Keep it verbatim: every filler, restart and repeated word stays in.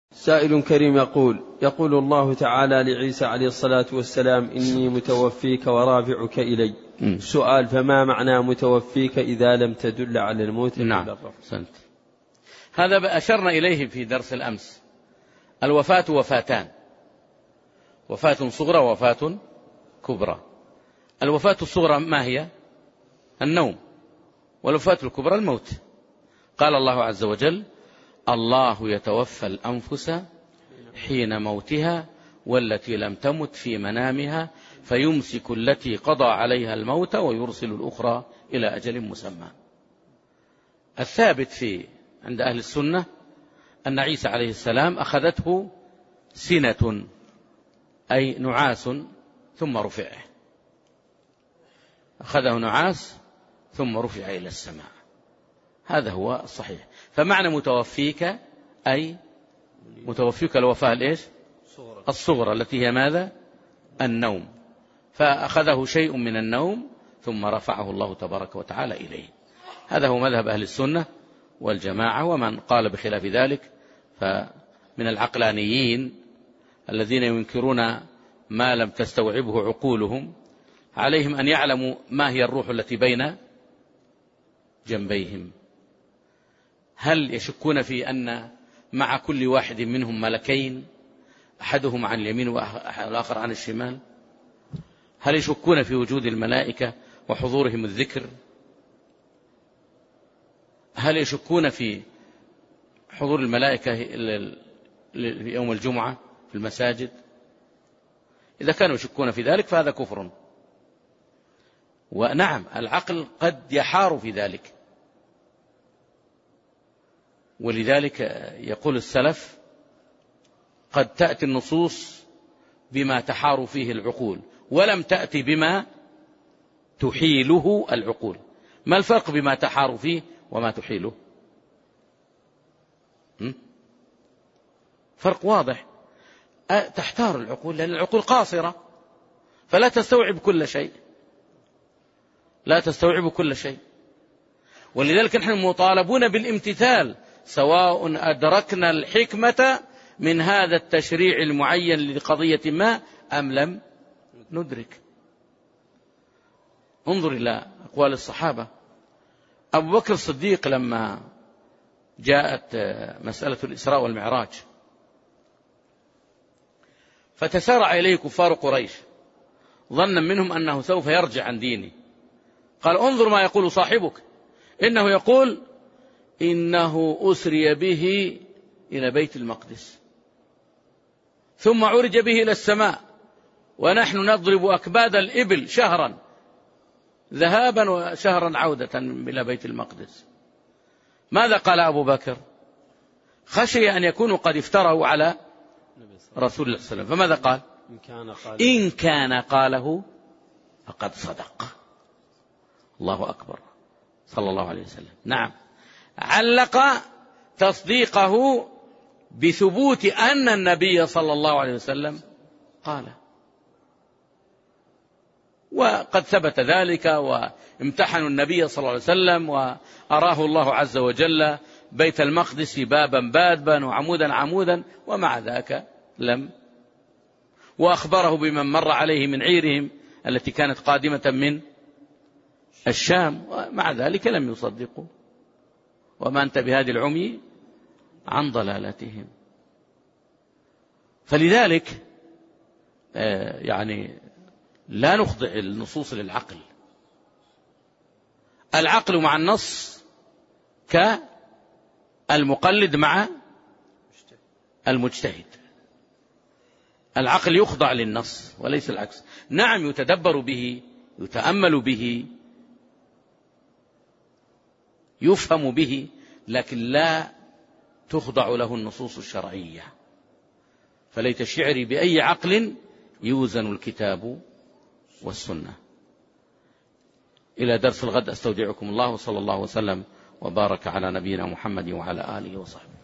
سائل كريم يقول يقول الله تعالى لعيسى عليه الصلاة والسلام إني متوفيك ورافعك إلي. م. سؤال: فما معنى متوفيك إذا لم تدل على الموت؟ نعم، سنت. هذا أشرنا إليه في درس الأمس. الوفاة وفاتان: وفاة صغرى ووفاة كبرى. الوفاة الصغرى ما هي؟ النوم. والوفاة الكبرى الموت. قال الله عز وجل: الله يتوفى الأنفس حين موتها والتي لم تمت في منامها فيمسك التي قضى عليها الموت ويرسل الأخرى إلى أجل مسمى. الثابت في عند أهل السنة أن عيسى عليه السلام أخذته سنة، أي نعاس، ثم رفعه. أخذه نعاس ثم رفع إلى السماء. هذا هو الصحيح. فمعنى متوفيك أي متوفيك الوفاة الإيش؟ الصغرى التي هي ماذا؟ النوم. فأخذه شيء من النوم ثم رفعه الله تبارك وتعالى إليه. هذا هو مذهب أهل السنة والجماعة. ومن قال بخلاف ذلك فمن العقلانيين الذين ينكرون ما لم تستوعبه عقولهم. عليهم أن يعلموا ما هي الروح التي بين جنبيهم. هل يشكون في أن مع كل واحد منهم ملكين، أحدهم عن اليمين والآخر عن الشمال؟ هل يشكون في وجود الملائكة وحضورهم الذكر؟ هل يشكون في حضور الملائكة يوم الجمعة في المساجد؟ إذا كانوا يشكون في ذلك فهذا كفر. ونعم، العقل قد يحار في ذلك. ولذلك يقول السلف: قد تأتي النصوص بما تحار فيه العقول ولم تأتي بما تحيله العقول. ما الفرق بما تحار فيه وما تحيله؟ فرق واضح. تحتار العقول لأن العقول قاصرة فلا تستوعب كل شيء، لا تستوعب كل شيء. ولذلك نحن مطالبون بالامتثال سواء أدركنا الحكمة من هذا التشريع المعين لقضية ما أم لم ندرك. انظر إلى أقوال الصحابة. أبو بكر الصديق لما جاءت مسألة الإسراء والمعراج فتسارع إليه كفار قريش ظنا منهم أنه سوف يرجع عن دينه. قال: انظر ما يقول صاحبك، إنه يقول إنه أسري به إلى بيت المقدس ثم عرج به إلى السماء ونحن نضرب أكباد الإبل شهرا ذهابا وشهرا عودة إلى بيت المقدس. ماذا قال أبو بكر؟ خشي أن يكونوا قد افتروا على رسول الله صلى الله عليه وسلم. فماذا قال؟ إن كان قاله فقد صدق. الله أكبر، صلى الله عليه وسلم. نعم، علق تصديقه بثبوت أن النبي صلى الله عليه وسلم قال. وقد ثبت ذلك وامتحنوا النبي صلى الله عليه وسلم وأراه الله عز وجل بيت المقدس بابا بابا وعمودا عمودا، ومع ذاك لم. وأخبره بمن مر عليه من عيرهم التي كانت قادمة من الشام، ومع ذلك لم يصدقوا. وما أنت بهذه العمي عن ضلالتهم. فلذلك يعني لا نخضع النصوص للعقل. العقل مع النص كالمقلد مع المجتهد. العقل يخضع للنص وليس العكس. نعم، يتدبر به، يتأمل به، يفهم به، لكن لا تخضع له النصوص الشرعية. فليت شعري بأي عقل يوزن الكتاب والسنة. إلى درس الغد أستودعكم الله، وصلى الله وسلم وبارك على نبينا محمد وعلى آله وصحبه.